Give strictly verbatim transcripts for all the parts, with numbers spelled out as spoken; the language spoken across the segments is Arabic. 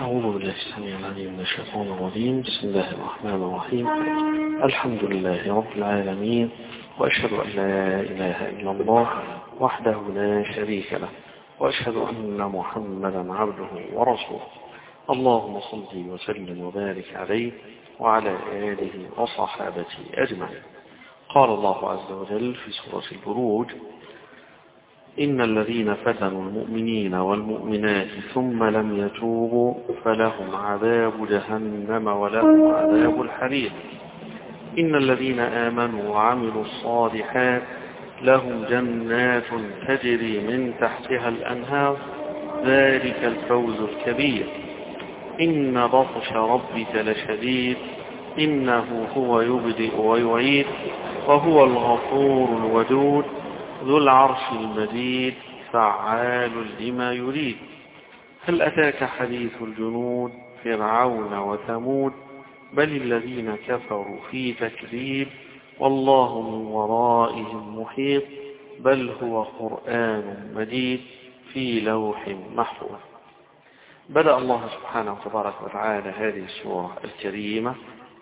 أعوذ بالله السميع العليم من الشيطان الرجيم. بسم الله الرحمن الرحيم. الحمد لله رب العالمين، وأشهد أن لا إله إلا الله وحده لا شريك له، وأشهد أن محمدا عبده ورسوله. اللهم صل وسلم وبارك عليه وعلى آله وصحابته أجمعين. قال الله عز وجل في سورة البروج: إن الذين فتنوا المؤمنين والمؤمنات ثم لم يتوبوا فلهم عذاب جهنم ولهم عذاب الحريق. إن الذين آمنوا وعملوا الصالحات لهم جنات تجري من تحتها الأنهار، ذلك الفوز الكبير. إن بطش ربك لشديد، إنه هو يبدئ ويعيد، وهو الغفور الودود ذو العرش المجيد فعال لما يريد. هل أتاك حديث الجنود فرعون وثمود بل الذين كفروا في تكذيب، والله من ورائهم محيط، بل هو قرآن مجيد في لوح محفوظ. بدأ الله سبحانه وتبارك وتعالى هذه السورة الكريمة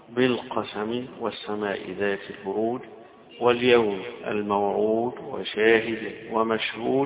بالقسم والسماء ذات البروج واليوم الموعود وشاهد ومشهود.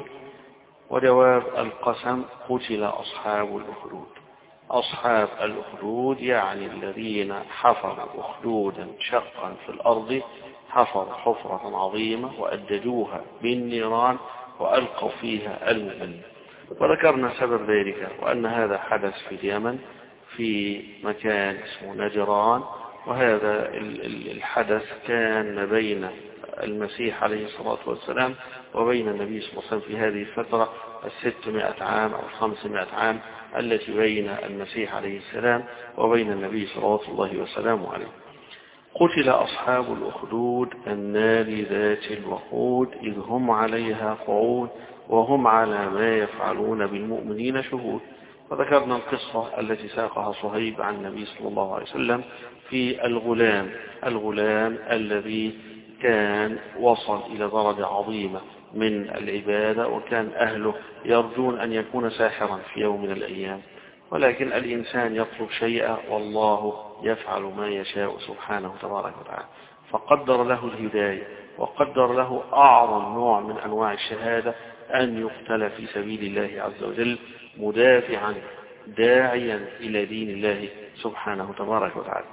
وجواب القسم: قتل أصحاب الأخدود. أصحاب الأخدود يعني الذين حفروا أخدودا شقا في الأرض، حفروا حفرة عظيمة وأدجوها بالنيران وألقوا فيها المؤمنين. وذكرنا سبب ذلك، وأن هذا حدث في اليمن في مكان اسمه نجران، وهذا الحدث كان بين المسيح عليه الصلاة والسلام وبين النبي صلى الله عليه وسلم في هذه الفترة الستمائة عام أو الخمسمائة عام التي بين المسيح عليه السلام وبين النبي صلى الله عليه وسلم عليه. قتل أصحاب الأخدود النار ذات الوقود إذ هم عليها قعود وهم على ما يفعلون بالمؤمنين شهود. وذكرنا القصة التي ساقها صهيب عن النبي صلى الله عليه وسلم في الغلام الغلام الذي كان وصل إلى درجة عظيمة من العبادة، وكان أهله يرجون أن يكون ساحرا في يوم من الأيام، ولكن الإنسان يطلب شيئا والله يفعل ما يشاء سبحانه تبارك وتعالى. فقدر له الهداية وقدر له أعظم نوع من أنواع الشهادة، أن يقتل في سبيل الله عز وجل مدافعا داعيا إلى دين الله سبحانه تبارك وتعالى.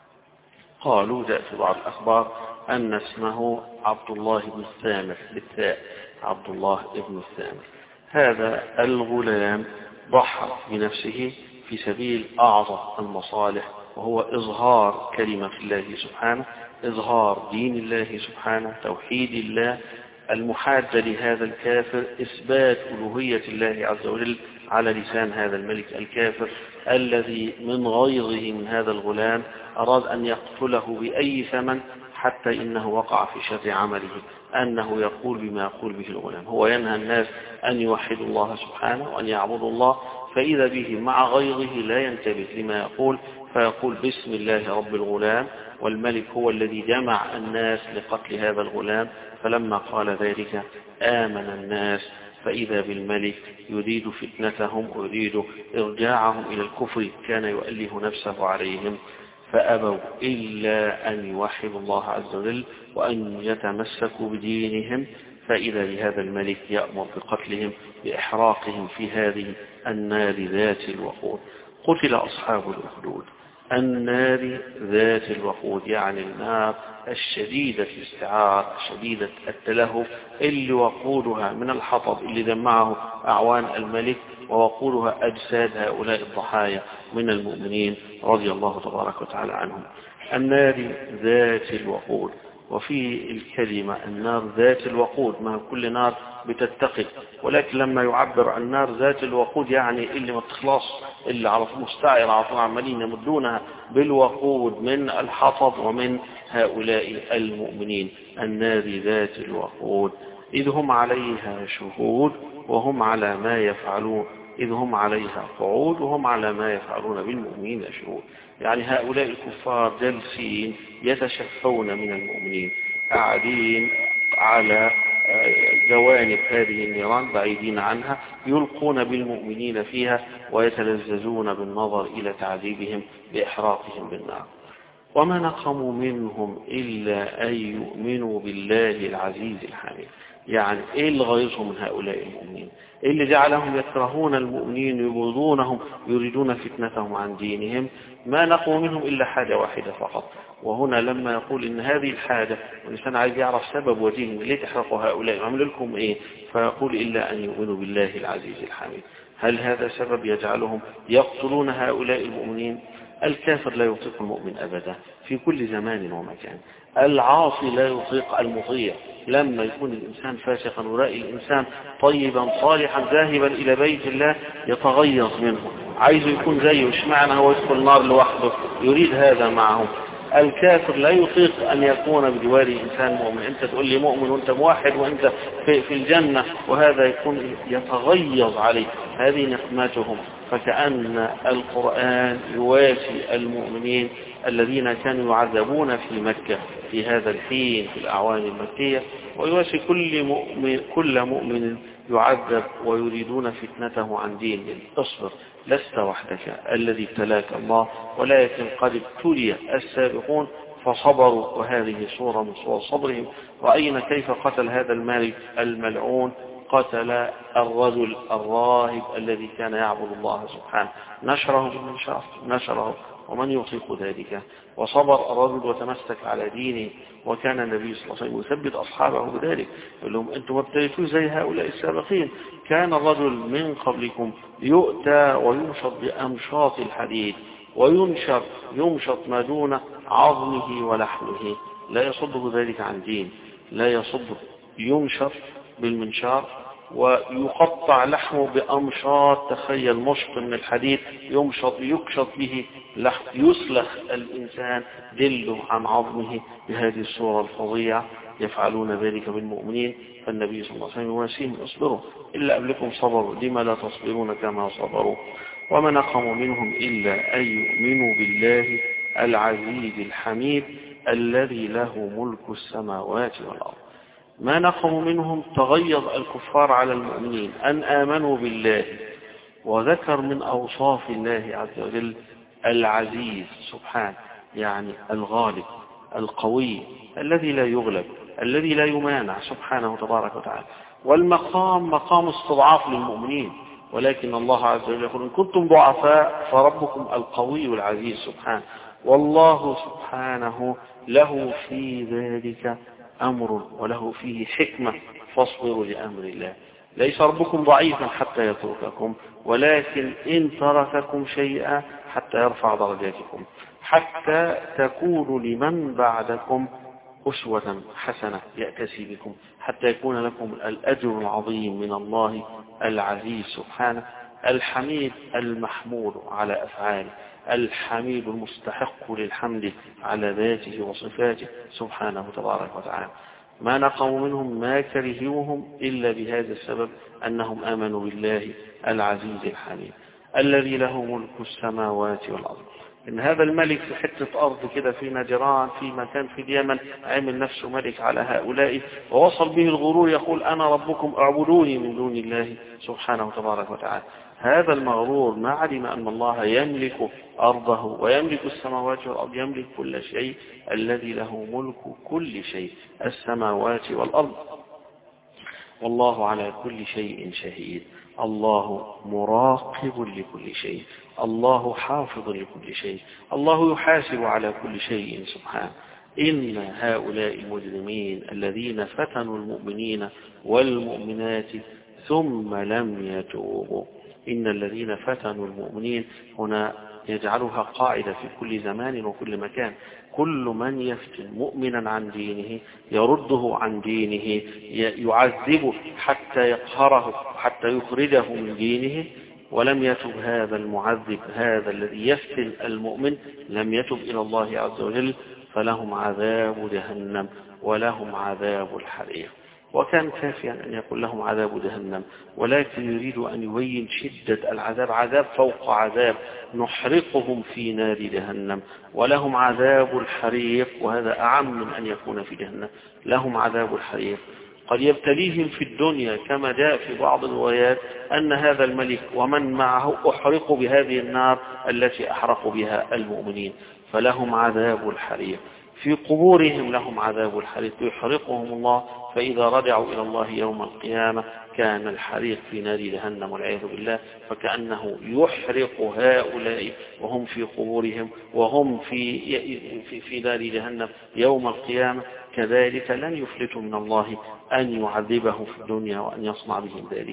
قالوا جاء في بعض الأخبار أن اسمه عبد الله بن الثامر بالثاء، عبد الله بن الثامر. هذا الغلام ضحى بنفسه في سبيل أعظم المصالح، وهو إظهار كلمة الله سبحانه، إظهار دين الله سبحانه، توحيد الله. المحاجة لهذا الكافر إثبات ألوهية الله عز وجل على لسان هذا الملك الكافر الذي من غيظه من هذا الغلام أراد أن يقتله بأي ثمن، حتى إنه وقع في شر عمله أنه يقول بما يقول به الغلام. هو ينهى الناس أن يوحدوا الله سبحانه وأن يعبدوا الله، فإذا به مع غيظه لا ينتبه لما يقول، فيقول بسم الله رب الغلام، والملك هو الذي جمع الناس لقتل هذا الغلام. فلما قال ذلك آمن الناس، فإذا بالملك يريد فتنتهم ويريد إرجاعهم إلى الكفر، كان يؤله نفسه عليهم، فأبوا إلا أن يوحدوا الله عز وجل وأن يتمسكوا بدينهم. فإذا بهذا الملك يأمر بقتلهم بإحراقهم في هذه النار ذات الوقود. قتل أصحاب الأخدود النار ذات الوقود يعني النار الشديدة الاستعار، شديدة التلهف، اللي وقودها من الحطب اللي جمعه أعوان الملك، ووقودها أجساد هؤلاء الضحايا من المؤمنين رضي الله تبارك وتعالى عنهم. النار ذات الوقود، وفي الكلمة النار ذات الوقود، ما كل نار بتتقد، ولكن لما يعبر عن النار ذات الوقود يعني اللي ما تخلص، اللي على مستعر على طول عمالين يمدونها بالوقود من الحطب ومن هؤلاء المؤمنين. النار ذات الوقود إذ هم عليها شهود وهم على ما يفعلون، إذ هم عليها قعود وهم على ما يفعلون بالمؤمنين شهود. يعني هؤلاء الكفار جالسين يتشفون من المؤمنين، قاعدين على جوانب هذه النيران بعيدين عنها، يلقون بالمؤمنين فيها ويتلذذون بالنظر إلى تعذيبهم بإحراقهم بالنار. وما نقموا منهم إلا أن يؤمنوا بالله العزيز الحميد. يعني إيه اللي غيظهم من هؤلاء المؤمنين؟ إيه اللي جعلهم يكرهون المؤمنين يبغضونهم يريدون فتنتهم عن دينهم؟ ما نقموا منهم إلا حاجة واحدة فقط. وهنا لما يقول إن هذه الحاجة والإنسان عايز يعرف سبب وجههم ليه تحرقوا هؤلاء عملوا لكم إيه، فيقول إلا أن يؤمنوا بالله العزيز الحميد. هل هذا سبب يجعلهم يقتلون هؤلاء المؤمنين؟ الكافر لا يطيق المؤمن أبدا في كل زمان ومكان. العاصي لا يطيق المطيع. لما يكون الإنسان فاسقا ورأي الإنسان طيبا صالحا ذاهبا إلى بيت الله يتغيظ منه، عايز يكون زيه، اشمعنى هو يدخل النار لوحده، يريد هذا معه. الكافر لا يطيق أن يكون بجواره إنسان مؤمن. أنت تقول لي مؤمن وأنت موحد وأنت في, في الجنة، وهذا يكون يتغيظ عليه. هذه نقمتهم. فكأن القرآن يواسي المؤمنين الذين كانوا يعذبون في مكة في هذا الحين في الأعوام المكية، ويواسي كل مؤمن, كل مؤمن يعذب ويريدون فتنته عن دينه. اصبر، لست وحدك الذي ابتلاك الله، ولكن قد ابتلي السابقون فصبروا، وهذه صورة من صور صبرهم. رأينا كيف قتل هذا الملك الملعون، قتل الرجل الراهب الذي كان يعبد الله سبحانه، نشره بالمنشار نشره، ومن يطيق ذلك؟ وصبر الرجل وتمسك على دينه، وكان النبي صلى الله عليه وسلم يثبت أصحابه بذلك، يقول لهم أنتم ما ابتليتوا زي هؤلاء السابقين. كان الرجل من قبلكم يؤتى وينشط بأمشاط الحديد، وينشر يمشط ما دون عظمه ولحمه، لا يصده ذلك عن دين، لا يصده. ينشر بالمنشار ويقطع لحمه بأمشاط، تخيل مشط من الحديد يمشط يكشط به لحم، يسلخ الإنسان دله عن عظمه بهذه الصورة الفظيعة. يفعلون ذلك بالمؤمنين. فالنبي صلى الله عليه وسلم يواسيهم اصبروا إلا قبلكم صبروا لما لا تصبرون كما صبروا. وما نقموا منهم إلا أن يؤمنوا بالله العزيز الحميد الذي له ملك السماوات والأرض. ما نقموا منهم، تغيظ الكفار على المؤمنين أن آمنوا بالله، وذكر من أوصاف الله عز وجل العزيز سبحانه، يعني الغالب القوي الذي لا يغلب الذي لا يمانع سبحانه تبارك وتعالى. والمقام مقام استضعاف للمؤمنين، ولكن الله عز وجل يقول إن كنتم ضعفاء فربكم القوي العزيز سبحانه. والله سبحانه له في ذلك أمر وله فيه حكمة، فاصبروا لأمر الله. ليس ربكم ضعيفا حتى يترككم، ولكن إن ترككم شيئا حتى يرفع درجاتكم، حتى تكونوا لمن بعدكم أسوة حسنة يأتسي بكم، حتى يكون لكم الأجر العظيم من الله العزيز سبحانه. الحميد المحمود على أفعاله، الحميد المستحق للحمد على ذاته وصفاته سبحانه تبارك وتعالى. ما نقموا منهم ما كرهوهم إلا بهذا السبب أنهم آمنوا بالله العزيز الحميد الذي له ملك السماوات والأرض. إن هذا الملك في حتة أرض كده في نجران في مكان في اليمن عمل نفسه ملك على هؤلاء، ووصل به الغرور يقول أنا ربكم اعبدوني من دون الله سبحانه تبارك وتعالى. هذا المغرور ما علم أن الله يملك أرضه ويملك السماوات والأرض، يملك كل شيء، الذي له ملك كل شيء السماوات والأرض. والله على كل شيء شهيد. الله مراقب لكل شيء، الله حافظ لكل شيء، الله يحاسب على كل شيء سبحانه. إن هؤلاء المجرمين الذين فتنوا المؤمنين والمؤمنات ثم لم يتوبوا، إن الذين فتنوا المؤمنين هنا يجعلها قاعدة في كل زمان وكل مكان. كل من يفتن مؤمنا عن دينه يرده عن دينه يعذبه حتى يقهره حتى يخرجه من دينه، ولم يتب هذا المعذب هذا الذي يفتن المؤمن لم يتب إلى الله عز وجل، فلهم عذاب جهنم ولهم عذاب الحريق. وكان كافيا أن يقول لهم عذاب جهنم، ولكن يريد أن يبين شدة العذاب، عذاب فوق عذاب، نحرقهم في نار جهنم، ولهم عذاب الحريق، وهذا أعم من أن يكون في جهنم، لهم عذاب الحريق. قد يبتليهم في الدنيا كما جاء في بعض الروايات أن هذا الملك ومن معه أحرقوا بهذه النار التي أحرقوا بها المؤمنين، فلهم عذاب الحريق. في قبورهم لهم عذاب الحريق يحرقهم الله، فإذا رجعوا إلى الله يوم القيامة كان الحريق في نار جهنم والعياذ بالله، فكأنه يحرق هؤلاء وهم في قبورهم وهم في في, في نار جهنم يوم القيامة. كذلك لن يفلتوا من الله أن يعذبه في الدنيا وأن يصنع بهم ذلك.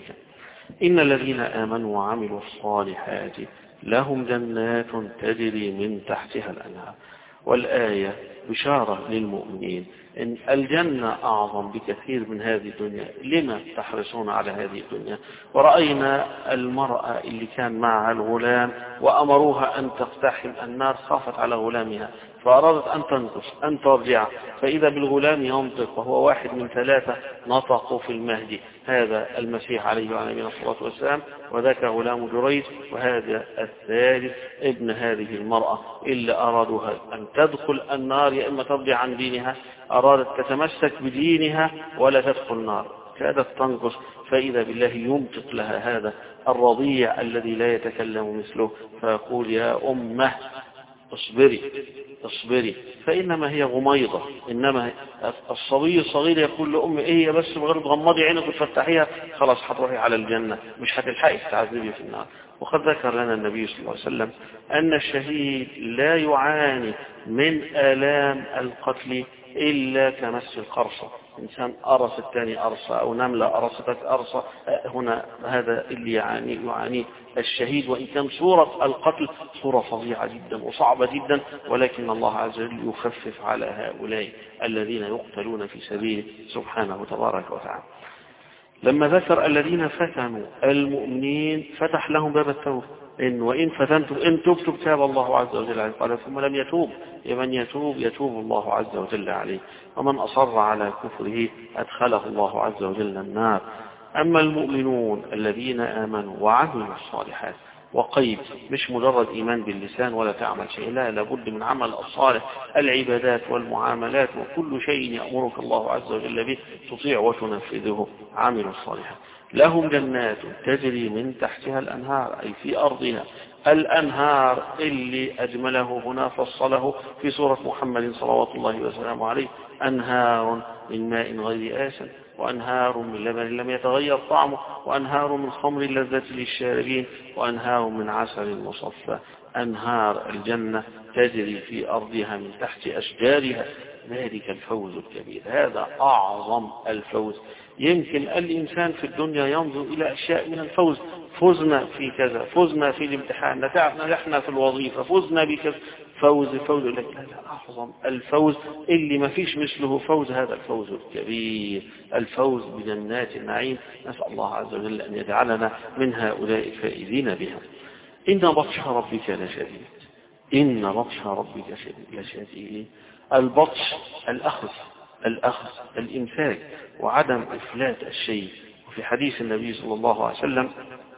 إن الذين آمنوا وعملوا الصالحات لهم جنات تجري من تحتها الأنهار. والآية بشارة للمؤمنين إن الجنة أعظم بكثير من هذه الدنيا، لما تحرصون على هذه الدنيا؟ ورأينا المرأة اللي كان معها الغلام وأمروها أن تقتحم النار، خافت على غلامها فأرادت أن تنقص أن ترجع، فإذا بالغلام ينطق وهو واحد من ثلاثة نطقوا في المهدي، هذا المسيح عليه وعلى الصلاة والسلام، وذاك غلام جريج، وهذا الثالث ابن هذه المرأة اللي أرادوها أن تدخل النار يا إما ترجع عن دينها، أرادت تتمسك بدينها ولا تدخل النار، كادت تنقص، فإذا بالله ينطق لها هذا الرضيع الذي لا يتكلم مثله فيقول يا أمه اصبري اصبري، فإنما هي غميضة. إنما الصبي الصغير يقول لأمه إيه بس مجرد غمضي عينك وتفتحيها خلاص هتروحي على الجنة، مش هتلحقي تعذبي في النار. وقد ذكر لنا النبي صلى الله عليه وسلم أن الشهيد لا يعاني من آلام القتل إلا كمس القرصة، إنسان أرص الثاني أرصة أو نملة أرصتك أرصة، هنا هذا اللي يعاني يعاني الشهيد، وإن كان صورة القتل صورة فظيعة جدا وصعبة جدا، ولكن الله عز وجل يخفف على هؤلاء الذين يقتلون في سبيله سبحانه تبارك وتعالى. لما ذكر الذين فتنوا المؤمنين فتح لهم باب التوبة، إن وإن فتنتم إن تبتم تاب الله عز وجل عليه، قال ثم لم يتوب، من يتوب يتوب الله عز وجل عليه، ومن أصر على كفره أدخله الله عز وجل النار. أما المؤمنون الذين آمنوا وعملوا الصالحات، وقيد مش مجرد إيمان باللسان ولا تعمل شيء، لا لابد من عمل الصالح، العبادات والمعاملات وكل شيء يأمرك الله عز وجل به تطيع وتنفذه. عملوا الصالحات لهم جنات تجري من تحتها الأنهار، أي في أرضها الأنهار اللي أجمله هنا فصله في سورة محمد صلوات الله وسلامه عليه، أنهار من ماء غير آسن وأنهار من لبن لم يتغير طعمه وأنهار من خمر لذة للشاربين وأنهار من عسل مصفى. أنهار الجنة تجري في أرضها من تحت أشجارها، ذلك الفوز الكبير، هذا أعظم الفوز. يمكن الإنسان في الدنيا ينظر إلى أشياء من الفوز، فزنا في كذا، فزنا في الامتحان، نجحنا في الوظيفة، فزنا بكذا، فوز فوز، لك لا لا، أعظم الفوز اللي ما فيش مثله فوز هذا الفوز الكبير، الفوز بجنات النعيم. نسأل الله عز وجل أن يجعلنا من هؤلاء الفائزين بها. إن بطش ربك لشديد، إن بطش ربك لشديد. البطش الأخذ، الأخذ الإمساك وعدم إفلات الشيء. وفي حديث النبي صلى الله عليه وسلم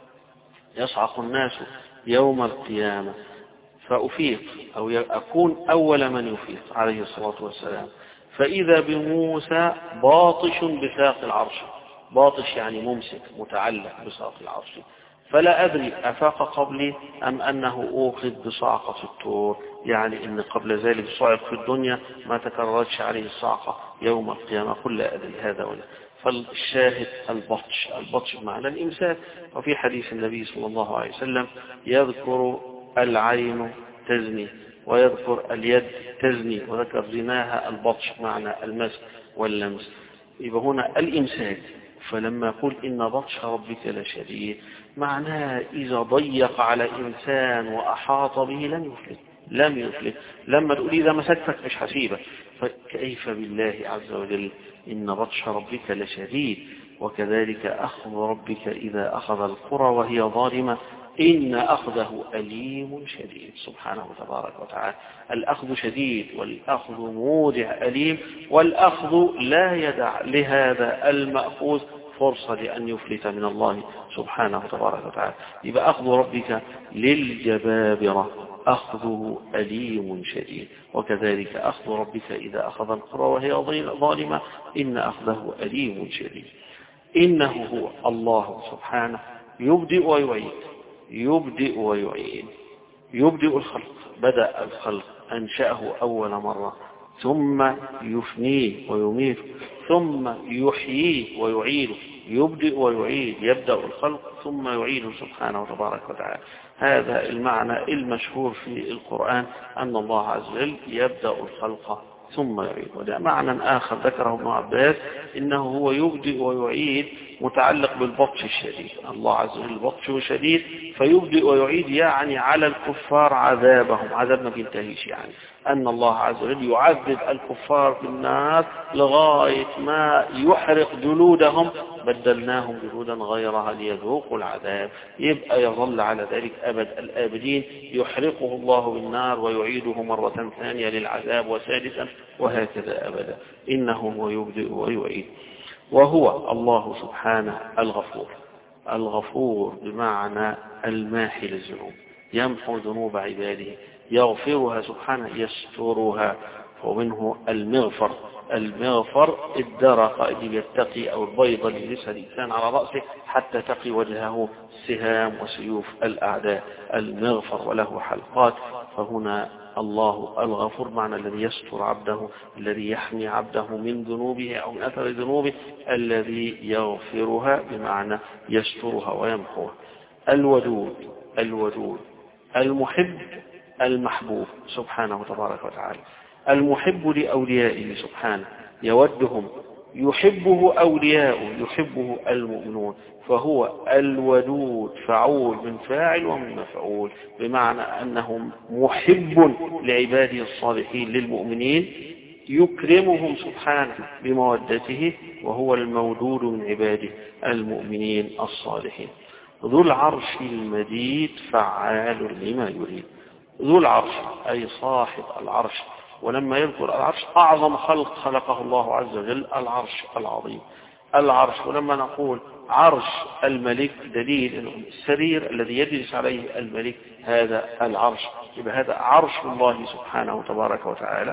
يصعق الناس يوم القيامة فأفيق أو أكون أول من يفيق عليه الصلاة والسلام، فإذا بموسى باطش بساق العرش، باطش يعني ممسك متعلق بساق العرش، فلا أدري أفاق قبلي أم أنه أوخذ بصعقة الطور، يعني إن قبل ذلك صعق في الدنيا ما تكررتش عليه الصعقة يوم القيامة، قل لا أدري هذا ولا. فالشاهد البطش، البطش بمعنى الإمساك. وفي حديث النبي صلى الله عليه وسلم يذكر العين تزني ويذكر اليد تزني، وذكر زناها البطش معنى المس واللمس، يبقى هنا الإمساك. فلما يقول إن بطش ربك لشديد معناه إذا ضيق على إنسان وأحاط به لم يفلت، لم يفلت. لما تقول إذا مسكتك مش حسيبك، فكيف بالله عز وجل؟ إن بطش ربك لشديد. وكذلك أخذ ربك إذا أخذ القرى وهي ظالمة إن أخذه أليم شديد، سبحانه تبارك وتعالى. الأخذ شديد والأخذ موجع أليم، والأخذ لا يدع لهذا المأخوذ فرصة لأن يفلت من الله سبحانه تبارك وتعالى. يبقى أخذ ربك للجبابرة، أخذه أليم شديد. وكذلك أخذ ربك إذا أخذ القرى وهي ظالمة إن أخذه أليم شديد. إنه هو الله سبحانه يبدئ ويعيد، يبدئ ويعيد. يبدئ الخلق، بدأ الخلق أنشأه أول مرة، ثم يفنيه ويميته، ثم يحييه ويعيده. يبدئ ويعيد، يبدأ الخلق ثم يعيده سبحانه وتبارك وتعالى. هذا المعنى المشهور في القرآن أن الله عز وجل يبدأ الخلق ثم يعيد. وده معنى آخر ذكره ابن عباس إنه هو يبدئ ويعيد متعلق بالبطش الشديد. الله عز وجل بطشه شديد فيبدئ ويعيد، يعني على الكفار عذابهم، عذاب ما بينتهيش، يعني أن الله عز وجل يعذب الكفار في النار لغاية ما يحرق جلودهم، بدلناهم جلودا غيرها ليذوقوا العذاب. يبقى يظل على ذلك أبد الآبدين، يحرقه الله بالنار ويعيده مرة ثانية للعذاب وثالثا وهكذا أبدا. إنه هو يبدئ ويعيد. وهو الله سبحانه الغفور. الغفور بمعنى الماحي للذنوب، يمحو ذنوب عباده، يغفرها سبحانه، يسترها. ومنه المغفر. المغفر الدرق اللي يتقي أو البيض اللي يلبسها الإنسان على رأسه حتى تقي وجهه سهام وسيوف الأعداء. المغفر وله حلقات. فهنا الله الغفور معنى الذي يستر عبده، الذي يحمي عبده من ذنوبه أو من أثر ذنوبه، الذي يغفرها بمعنى يسترها ويمحوها. الودود. الودود المحب المحبوب سبحانه وتبارك وتعالى. المحب لأوليائه سبحانه يودهم، يحبه أولياؤه، يحبه المؤمنون. فهو الودود فعول من فاعل ومن مفعول، بمعنى أنه محب لعباده الصالحين للمؤمنين، يكرمهم سبحانه بمودته، وهو المودود من عباده المؤمنين الصالحين. ذو العرش المجيد فعال لما يريد. ذو العرش أي صاحب العرش. ولما يذكر العرش أعظم خلق خلقه الله عز وجل العرش العظيم. العرش، ولما نقول عرش الملك دليل السرير الذي يجلس عليه الملك هذا العرش، يبقى هذا عرش الله سبحانه تبارك وتعالى،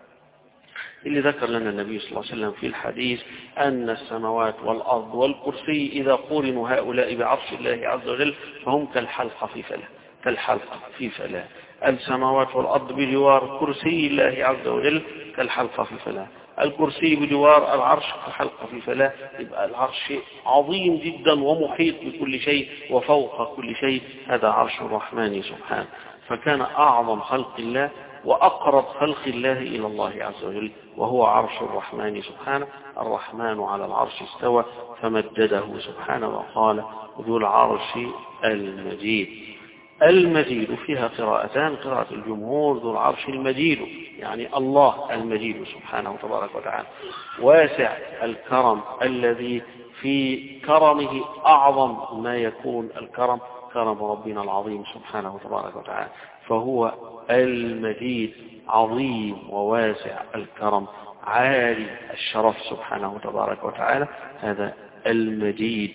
اللي ذكر لنا النبي صلى الله عليه وسلم في الحديث أن السماوات والأرض والكرسي إذا قورنوا هؤلاء بعرش الله عز وجل فهم كالحلقة في فلاة، كالحلقة في فلاة. السماوات والأرض بجوار كرسي الله عز وجل كالحلقة في فلاة. الكرسي بجوار العرش كالحلقة في فلاة. يبقى العرش شيء عظيم جدا ومحيط بكل شيء وفوق كل شيء، هذا عرش الرحمن سبحانه. فكان أعظم خلق الله وأقرب خلق الله إلى الله عز وجل وهو عرش الرحمن سبحانه. الرحمن على العرش استوى فمجده سبحانه وقال ذو العرش المجيد. المجيد فيها قراءتان، قراءة الجمهور ذو العرش المجيد، يعني الله المجيد سبحانه تبارك وتعالى، واسع الكرم الذي في كرمه أعظم ما يكون الكرم، كرم ربنا العظيم سبحانه تبارك وتعالى. فهو المجيد عظيم وواسع الكرم عالي الشرف سبحانه تبارك وتعالى، هذا المجيد.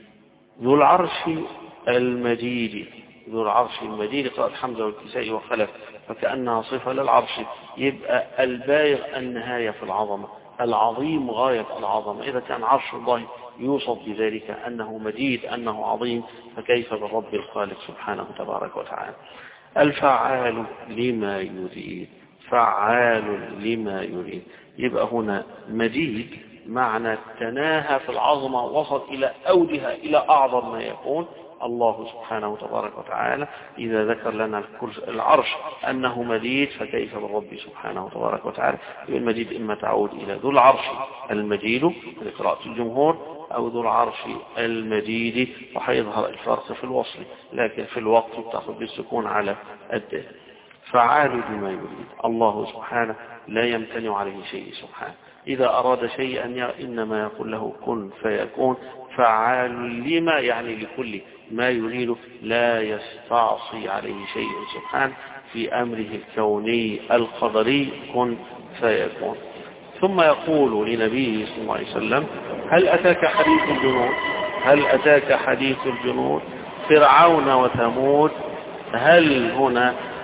ذو العرش المجيد. ذو العرش المجيد قراءة حمزة والكسائي وخلف، فكأنها صفة للعرش، يبقى البالغ النهاية في العظمة، العظيم غاية العظمة. إذا كان عرش الله يوصف بذلك أنه مجيد أنه عظيم، فكيف بالرب الخالق سبحانه تبارك وتعالى. الفعال لما يريد. فعال لما يريد. يبقى هنا مجيد معنى تناهى في العظمة، وصل إلى أودها إلى أعظم ما يكون الله سبحانه تبارك وتعالى. إذا ذكر لنا العرش أنه مجيد فكيف بالرب سبحانه تبارك وتعالى. المجيد إما تعود إلى ذو العرش المجيد لقراءة الجمهور، أو ذو العرش المجيد، وحيظهر الفرق في الوصل، لكن في الوقت تأخذ بالسكون على الدال. فعال بما يريد. الله سبحانه لا يمتنع عليه شيء سبحانه، إذا أراد شيئا إنما يقول له كن فيكون. فعال لما يعني لكل ما يريد، لا يستعصي عليه شيء سبحانه في أمره الكوني القدري، كن فيكون. ثم يقول لنبيه صلى الله عليه وسلم هل أتاك حديث الجنود. هل أتاك حديث الجنود فرعون وثمود. هل هنا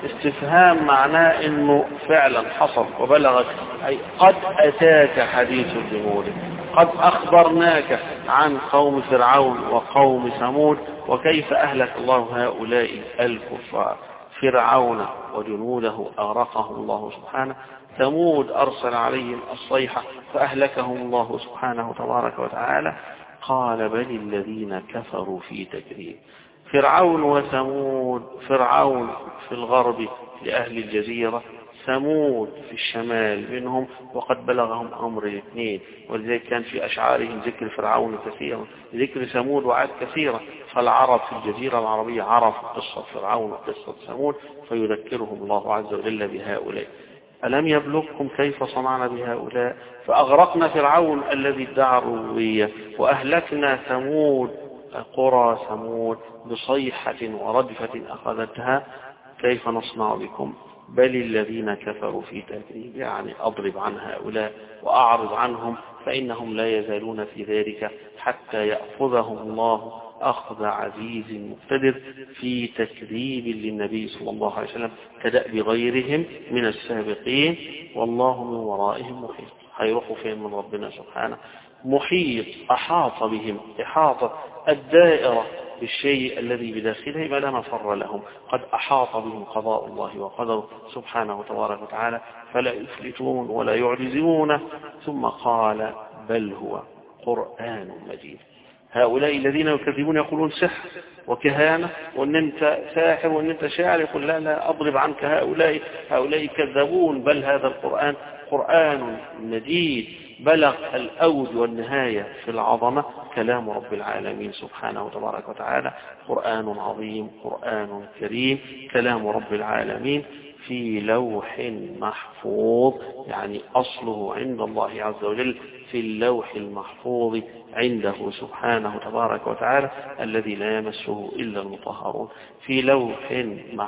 استفهام معناه انه فعلا حصل وبلغك، اي قد اتاك حديث الجنود، قد اخبرناك عن قوم فرعون وقوم ثمود وكيف اهلك الله هؤلاء الكفار. فرعون وجنوده اغرقهم الله سبحانه، ثمود ارسل عليهم الصيحة فاهلكهم الله سبحانه تبارك وتعالى. قال بل الذين كفروا في تكذيب. فرعون وثمود، فرعون في الغرب لأهل الجزيرة، ثمود في الشمال منهم، وقد بلغهم أمر الاثنين، ولذلك كان في أشعارهم ذكر فرعون كثيرا، ذكر ثمود وعاد كثيرا، فالعرب في الجزيرة العربية عرفوا قصة فرعون وقصة ثمود، فيذكرهم الله عز وجل بهؤلاء. ألم يبلغكم كيف صنعنا بهؤلاء؟ فأغرقنا فرعون الذي ادعى الربوبية، وأهلكنا ثمود قرى ثمود بصيحة ورجفة أخذتها، كيف نصنع بكم؟ بل الذين كفروا في تكذيب، يعني أضرب عن هؤلاء وأعرض عنهم فإنهم لا يزالون في ذلك حتى يأخذهم الله أخذ عزيز مقتدر في تكذيب للنبي صلى الله عليه وسلم كدأب غيرهم من السابقين، والله من ورائهم محيط. هيروحوا فين من ربنا سبحانه؟ محيط، أحاط بهم إحاطة الدائرة بالشيء الذي بداخله ما لا مفر لهم، قد أحاط بهم قضاء الله وقدره سبحانه تبارك وتعالى فلا يفلتون ولا يعجزون. ثم قال بل هو قرآن مجيد. هؤلاء الذين يكذبون يقولون سحر وكهانة وأن أنت ساحر وأن أنت شاعر، يقول لا لا أضرب عنك هؤلاء، هؤلاء كذبون، بل هذا القرآن قرآن مجيد بلغ الأود والنهاية في العظمة، كلام رب العالمين سبحانه وتبارك وتعالى، قرآن عظيم قرآن كريم كلام رب العالمين في لوح محفوظ، يعني أصله عند الله عز وجل في اللوح المحفوظ عنده سبحانه تبارك وتعالى الذي لا يمسه إلا المطهرون، في لوح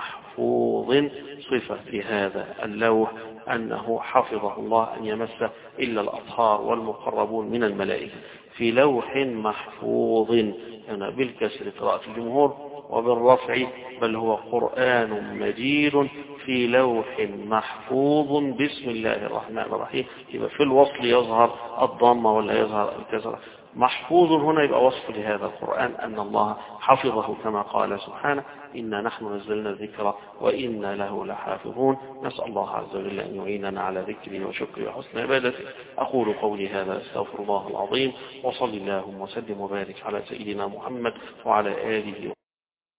محفوظ. صفة لهذا اللوح أنه حفظه الله أن يمسه إلا الأطهار والمقربون من الملائكة، في لوح محفوظ، يعني بالكسر قراءة الجمهور وبالرفع بل هو قرآن مجيد في لوح محفوظ. بسم الله الرحمن الرحيم، يبقى في الوصل يظهر الضمة ولا يظهر الكسر. محفوظ هنا يبقى وصف لهذا القرآن أن الله حفظه كما قال سبحانه إنا نحن نزلنا الذكر وإنا له لحافظون. نسأل الله عز وجل أن يعيننا على ذكره وشكره وحسن عبادته. أقول قولي هذا استغفر الله العظيم، وصل اللهم وسلم وبارك على سيدنا محمد وعلى آله